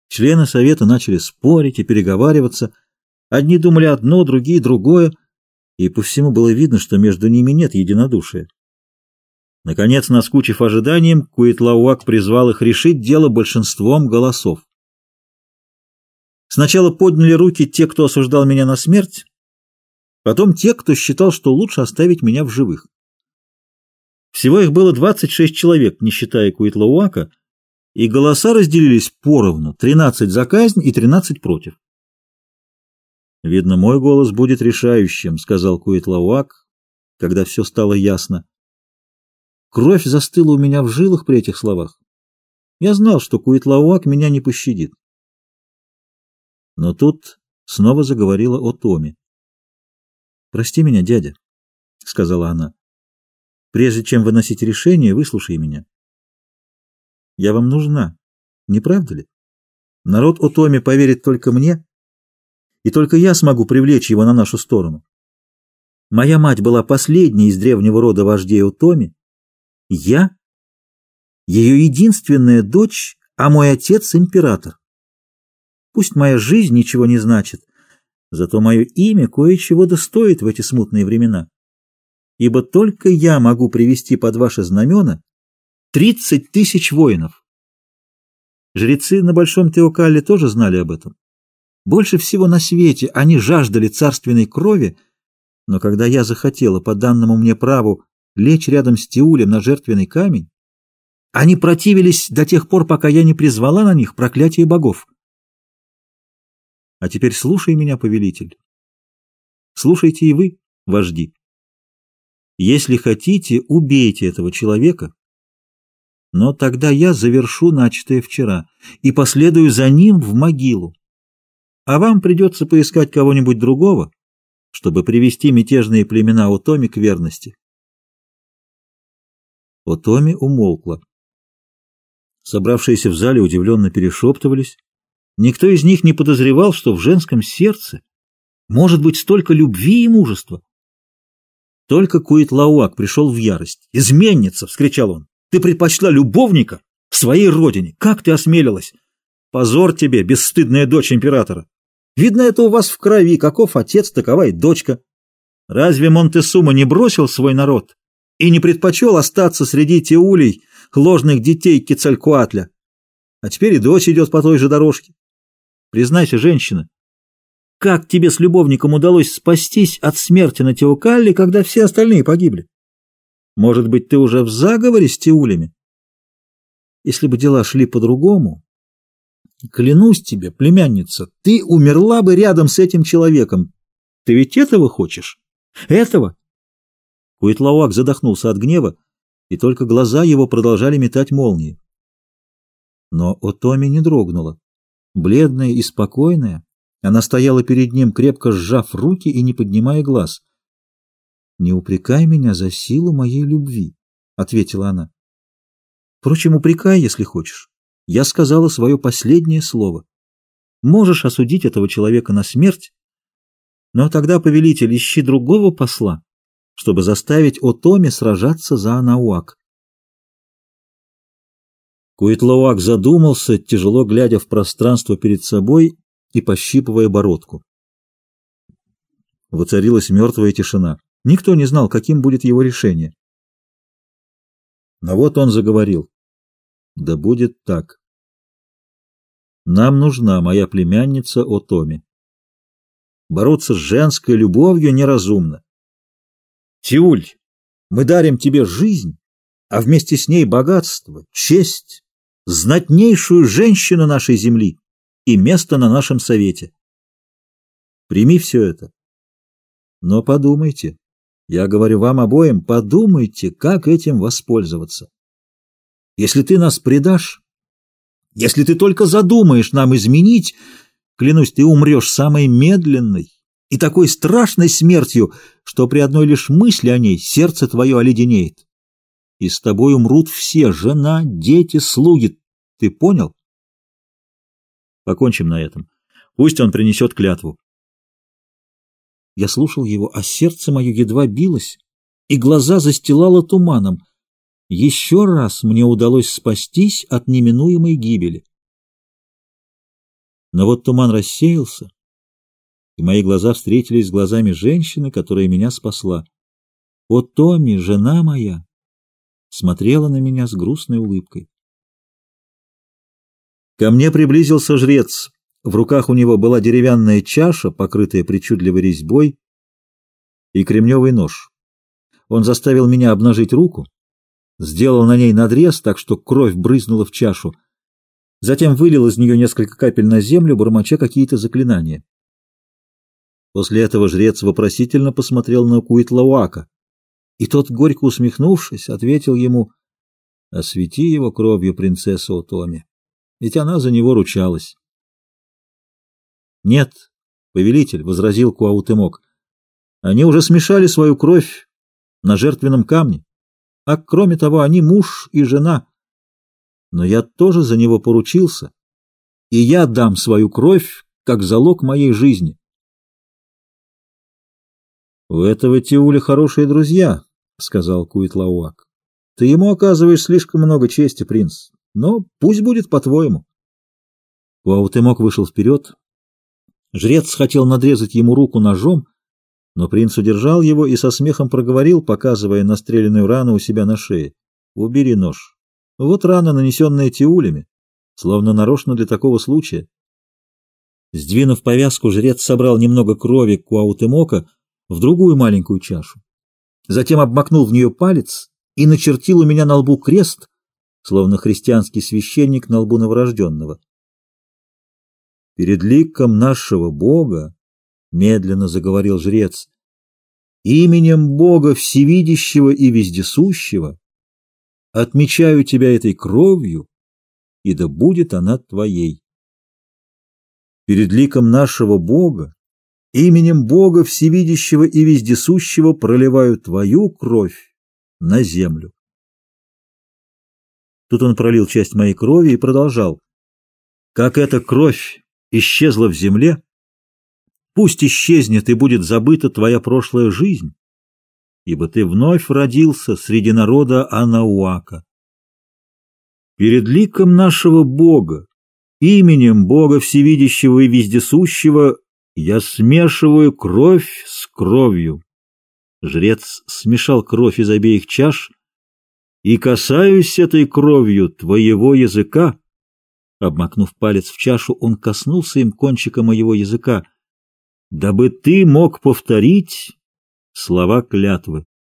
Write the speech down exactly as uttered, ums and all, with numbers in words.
Члены совета начали спорить и переговариваться. Одни думали одно, другие другое, и по всему было видно, что между ними нет единодушия. Наконец, наскучив ожиданием, Куитлауак призвал их решить дело большинством голосов. Сначала подняли руки те, кто осуждал меня на смерть, потом те, кто считал, что лучше оставить меня в живых. Всего их было двадцать шесть человек, не считая Куитлауака, и голоса разделились поровну, тринадцать за казнь и тринадцать против. «Видно, мой голос будет решающим», — сказал Куитлауак, когда все стало ясно. Кровь застыла у меня в жилах при этих словах. Я знал, что Куитлауак меня не пощадит. Но тут снова заговорила Отоми. «Прости меня, дядя», — сказала она. «Прежде чем выносить решение, выслушай меня. Я вам нужна, не правда ли? Народ Отоми поверит только мне, и только я смогу привлечь его на нашу сторону. Моя мать была последней из древнего рода вождей Отоми. Я — ее единственная дочь, а мой отец — император. Пусть моя жизнь ничего не значит, зато мое имя кое-чего достоит в эти смутные времена, ибо только я могу привести под ваши знамена тридцать тысяч воинов». Жрецы на Большом Теокалле тоже знали об этом. Больше всего на свете они жаждали царственной крови, но когда я захотела по данному мне праву лечь рядом с Тиулем на жертвенный камень, они противились до тех пор, пока я не призвала на них проклятие богов. А теперь слушай меня, повелитель. Слушайте и вы, вожди. Если хотите, убейте этого человека, но тогда я завершу начатое вчера и последую за ним в могилу. А вам придется поискать кого-нибудь другого, чтобы привести мятежные племена Отоми к верности. Отоми умолкла. Собравшиеся в зале удивленно перешептывались. Никто из них не подозревал, что в женском сердце может быть столько любви и мужества. Только Куитлауак пришел в ярость. «Изменница!» — вскричал он. «Ты предпочла любовника своей родине! Как ты осмелилась? Позор тебе, бесстыдная дочь императора! Видно, это у вас в крови, каков отец, такова и дочка. Разве Монтесума не бросил свой народ и не предпочел остаться среди теулей, ложных детей Кецалькоатля? А теперь и дочь идет по той же дорожке. Признайся, женщина, как тебе с любовником удалось спастись от смерти на Теокалле, когда все остальные погибли? Может быть, ты уже в заговоре с теулями? Если бы дела шли по-другому, клянусь тебе, племянница, ты умерла бы рядом с этим человеком. Ты ведь этого хочешь? Этого?» Куитлауак задохнулся от гнева, и только глаза его продолжали метать молнии. Но Отоми не дрогнула. Бледная и спокойная, она стояла перед ним, крепко сжав руки и не поднимая глаз. «Не упрекай меня за силу моей любви», — ответила она. «Впрочем, упрекай, если хочешь. Я сказала свое последнее слово. Можешь осудить этого человека на смерть, но тогда, повелитель, ищи другого посла, чтобы заставить Отоми сражаться за Анауак». Куитлауак задумался, тяжело глядя в пространство перед собой и пощипывая бородку. Воцарилась мертвая тишина. Никто не знал, каким будет его решение. Но вот он заговорил. «Да будет так. Нам нужна моя племянница Отоми. Бороться с женской любовью неразумно. Тиуль, мы дарим тебе жизнь, а вместе с ней богатство, честь, знатнейшую женщину нашей земли и место на нашем совете. Прими все это. Но подумайте, я говорю вам обоим, подумайте, как этим воспользоваться. Если ты нас предашь, если ты только задумаешь нам изменить, клянусь, ты умрешь самой медленной и такой страшной смертью, что при одной лишь мысли о ней сердце твое оледенеет. И с тобой умрут все — жена, дети, слуги. Ты понял? Покончим на этом. Пусть он принесет клятву. Я слушал его, а сердце мое едва билось, и глаза застилало туманом. Еще раз мне удалось спастись от неминуемой гибели. Но вот туман рассеялся, и мои глаза встретились с глазами женщины, которая меня спасла. О, Томми, жена моя, смотрела на меня с грустной улыбкой. Ко мне приблизился жрец. В руках у него была деревянная чаша, покрытая причудливой резьбой, и кремневый нож. Он заставил меня обнажить руку, сделал на ней надрез, так что кровь брызнула в чашу, затем вылил из нее несколько капель на землю, бормоча какие-то заклинания. После этого жрец вопросительно посмотрел на Куитлауака, и тот, горько усмехнувшись, ответил ему: «Освети его кровью, принцесса Отоми, ведь она за него ручалась». «Нет, повелитель», — возразил Куаутемок, — «они уже смешали свою кровь на жертвенном камне, а кроме того, они муж и жена. Но я тоже за него поручился, и я дам свою кровь как залог моей жизни». «У этого Тиуля хорошие друзья», — сказал Куитлауак. «Ты ему оказываешь слишком много чести, принц, но пусть будет по-твоему». Куаутемок вышел вперед. Жрец хотел надрезать ему руку ножом, но принц удержал его и со смехом проговорил, показывая настреленную рану у себя на шее: «Убери нож. Вот рана, нанесенная Тиулями, словно нарочно для такого случая». Сдвинув повязку, жрец собрал немного крови Куаутемока в другую маленькую чашу, затем обмакнул в нее палец и начертил у меня на лбу крест, словно христианский священник на лбу новорожденного. «Перед ликом нашего Бога, — медленно заговорил жрец, — именем Бога Всевидящего и Вездесущего отмечаю тебя этой кровью, и да будет она твоей. Перед ликом нашего Бога, именем Бога Всевидящего и Вездесущего проливаю твою кровь на землю». Тут он пролил часть моей крови и продолжал: «Как эта кровь исчезла в земле, пусть исчезнет и будет забыта твоя прошлая жизнь, ибо ты вновь родился среди народа Анауака. Перед ликом нашего Бога, именем Бога Всевидящего и Вездесущего, я смешиваю кровь с кровью». Жрец смешал кровь из обеих чаш: «И касаюсь этой кровью твоего языка». Обмакнув палец в чашу, он коснулся им кончика моего языка, дабы ты мог повторить слова клятвы.